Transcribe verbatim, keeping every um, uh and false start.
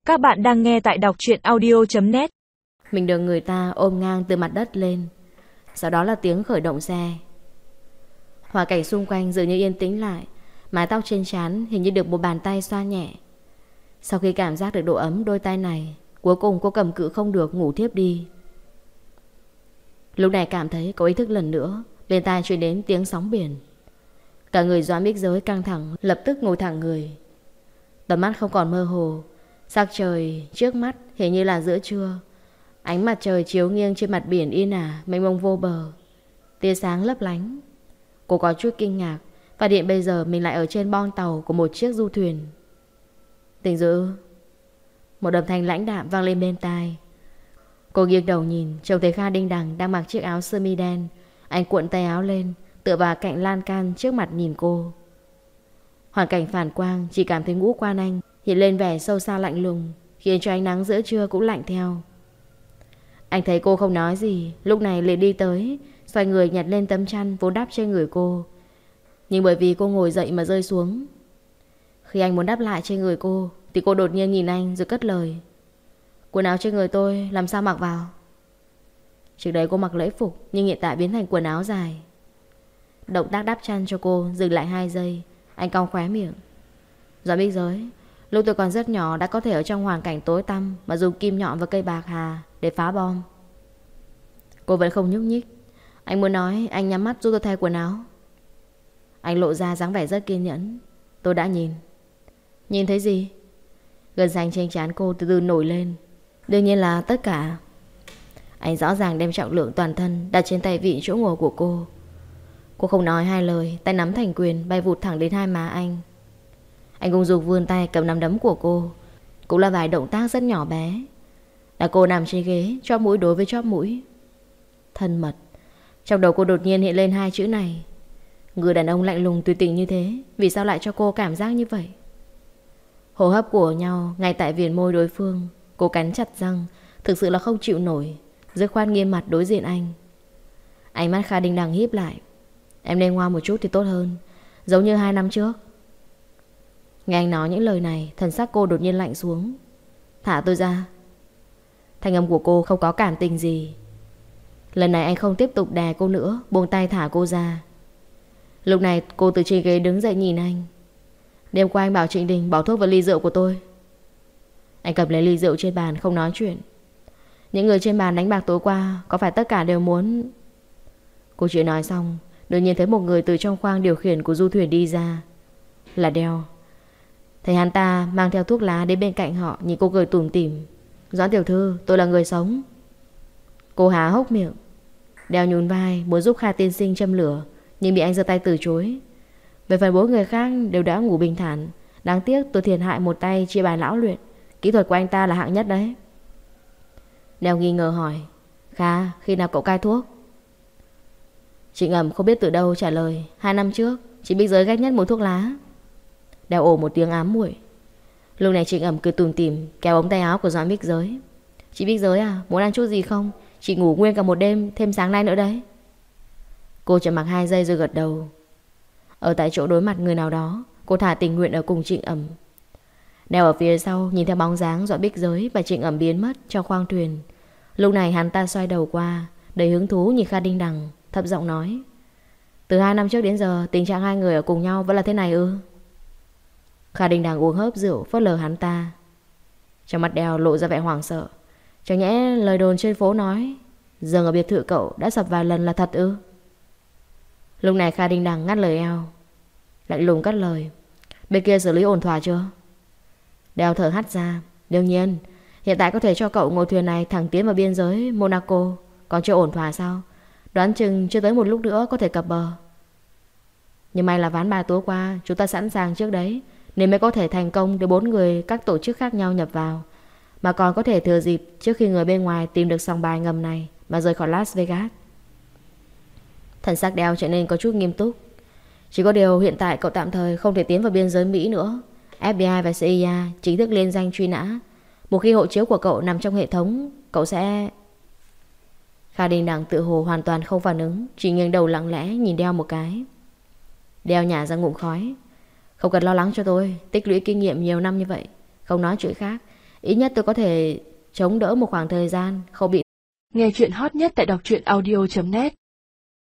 Các bạn đang nghe tại đọc truyện audio chấm net. Mình được người ta ôm ngang từ mặt đất lên. Sau đó là tiếng khởi động xe. Hoàn cảnh xung quanh dường như yên tĩnh lại. Mái tóc trên trán hình như được một bàn tay xoa nhẹ. Sau khi cảm giác được độ ấm đôi tay này, cuối cùng cô cầm cự không được ngủ thiếp đi. Lúc này cảm thấy có ý thức lần nữa, bên tai truyền đến tiếng sóng biển. Cả người Doãn Bích Giới căng thẳng, lập tức ngồi thẳng người. Tầm mắt không còn mơ hồ. Sắc trời trước mắt hình như là giữa trưa. Ánh mặt trời chiếu nghiêng trên mặt biển yên ả, mênh mông vô bờ. Tia sáng lấp lánh. Cô có chút kinh ngạc. Và điện bây giờ mình lại ở trên boong tàu của một chiếc du thuyền. Tỉnh dữ. Một âm thanh lãnh đạm vang lên bên tai. Cô nghiêng đầu nhìn, trông thấy Kha Đinh Đằng đang mặc chiếc áo sơ mi đen. Anh cuộn tay áo lên, tựa vào cạnh lan can trước mặt nhìn cô. Hoàn cảnh phản quang, chỉ cảm thấy ngũ quan anh hiện lên vẻ sâu xa lạnh lùng, khiến cho ánh nắng giữa trưa cũng lạnh theo. Anh thấy cô không nói gì, lúc này liền đi tới, xoay người nhặt lên tấm chăn vốn đắp trên người cô. Nhưng bởi vì cô ngồi dậy mà rơi xuống. Khi anh muốn đắp lại trên người cô thì cô đột nhiên nhìn anh rồi cất lời: quần áo trên người tôi làm sao mặc vào? Trước đấy cô mặc lễ phục, nhưng hiện tại biến thành quần áo dài. Động tác đắp chăn cho cô dừng lại hai giây. Anh cong khóe miệng: Doãn Bích Giới, lúc tôi còn rất nhỏ đã có thể ở trong hoàn cảnh tối tăm mà dùng kim nhọn và cây bạc hà để phá bom. Cô vẫn không nhúc nhích. Anh muốn nói anh nhắm mắt giúp tôi thay quần áo. Anh lộ ra dáng vẻ rất kiên nhẫn. Tôi đã nhìn. Nhìn thấy gì? Gân xanh trên trán cô từ từ nổi lên. Đương nhiên là tất cả. Anh rõ ràng đem trọng lượng toàn thân đặt trên tay vịn chỗ ngồi của cô. Cô không nói hai lời, tay nắm thành quyền bay vụt thẳng đến hai má anh. Anh cùng dục vươn tay cầm nắm đấm của cô. Cũng là vài động tác rất nhỏ bé. Là cô nằm trên ghế, chóp mũi đối với chóp mũi. Thân mật. Trong đầu cô đột nhiên hiện lên hai chữ này. Người đàn ông lạnh lùng tùy tình như thế, vì sao lại cho cô cảm giác như vậy? Hô hấp của nhau ngay tại viền môi đối phương. Cô cắn chặt răng, thực sự là không chịu nổi, dứt khoát nghiêm mặt đối diện anh. Ánh mắt Kha Đinh Đằng híp lại. Em nên ngoan một chút thì tốt hơn, giống như hai năm trước. Nghe anh nói những lời này, thần sắc cô đột nhiên lạnh xuống. Thả tôi ra. Thanh âm của cô không có cảm tình gì. Lần này anh không tiếp tục đè cô nữa, buông tay thả cô ra. Lúc này cô từ trên ghế đứng dậy nhìn anh. Đêm qua anh bảo Trịnh Đình bỏ thuốc vào ly rượu của tôi. Anh cầm lấy ly rượu trên bàn không nói chuyện. Những người trên bàn đánh bạc tối qua có phải tất cả đều muốn... Cô chưa nói xong, đột nhiên thấy một người từ trong khoang điều khiển của du thuyền đi ra. Là Đeo. Thấy hắn ta mang theo thuốc lá đến bên cạnh họ, nhìn cô cười tủm tỉm. Doãn tiểu thư, tôi là người sống. Cô há hốc miệng. Đeo nhún vai muốn giúp Kha tiên sinh châm lửa, nhưng bị anh giơ tay từ chối. Về phần bốn người khác đều đã ngủ bình thản. Đáng tiếc tôi thiệt hại một tay chia bài lão luyện. Kỹ thuật của anh ta là hạng nhất đấy. Đeo nghi ngờ hỏi: Kha, khi nào cậu cai thuốc? Trịnh Ẩm không biết từ đâu trả lời: Hai năm trước, chị Bích Giới ghét nhất mùi thuốc lá. Đeo ồ một tiếng ám muội. Lúc này Trịnh Ẩm cười tủm tỉm kéo ống tay áo của Doãn Bích Giới. Chị Bích Giới à, muốn ăn chút gì không? Chị ngủ nguyên cả một đêm, thêm sáng nay nữa đấy. Cô trầm mặc hai giây rồi gật đầu. Ở tại chỗ đối mặt người nào đó, cô thả tình nguyện ở cùng Trịnh Ẩm. Đeo ở phía sau nhìn theo bóng dáng Doãn Bích Giới và Trịnh Ẩm biến mất trong khoang thuyền. Lúc này hắn ta xoay đầu qua, đầy hứng thú nhìn Kha Đinh Đằng, thấp giọng nói: Từ hai năm trước đến giờ, tình trạng hai người ở cùng nhau vẫn là thế này ư? Kha Đinh Đằng uống hớp rượu phớt lờ hắn ta. Trong mặt Đeo lộ ra vẻ hoảng sợ. Chẳng nhẽ lời đồn trên phố nói giường ở biệt thự cậu đã sập vài lần là thật ư? Lúc này Kha Đinh Đằng ngắt lời Eo, lạnh lùng cắt lời: Bên kia xử lý ổn thỏa chưa? Đeo thở hắt ra. Đương nhiên, hiện tại có thể cho cậu ngồi thuyền này thẳng tiến vào biên giới Monaco. Còn chưa ổn thỏa sao? Đoán chừng chưa tới một lúc nữa có thể cập bờ. Nhưng may là ván bài tối qua chúng ta sẵn sàng trước đấy, nên mới có thể thành công để bốn người các tổ chức khác nhau nhập vào, mà còn có thể thừa dịp trước khi người bên ngoài tìm được sòng bài ngầm này mà rời khỏi Las Vegas. Thần sắc Đeo trở nên có chút nghiêm túc. Chỉ có điều hiện tại cậu tạm thời không thể tiến vào biên giới Mỹ nữa. ép bê i và xê i a chính thức liên danh truy nã. Một khi hộ chiếu của cậu nằm trong hệ thống, cậu sẽ... Kha Đinh Đằng tự hồ hoàn toàn không phản ứng, chỉ nghiêng đầu lặng lẽ nhìn Đeo một cái. Đeo nhả ra ngụm khói. Không cần lo lắng cho tôi, tích lũy kinh nghiệm nhiều năm như vậy. Không nói chuyện khác, Ít nhất tôi có thể chống đỡ một khoảng thời gian, không bị... Nghe chuyện hot nhất tại đọc truyện audio chấm net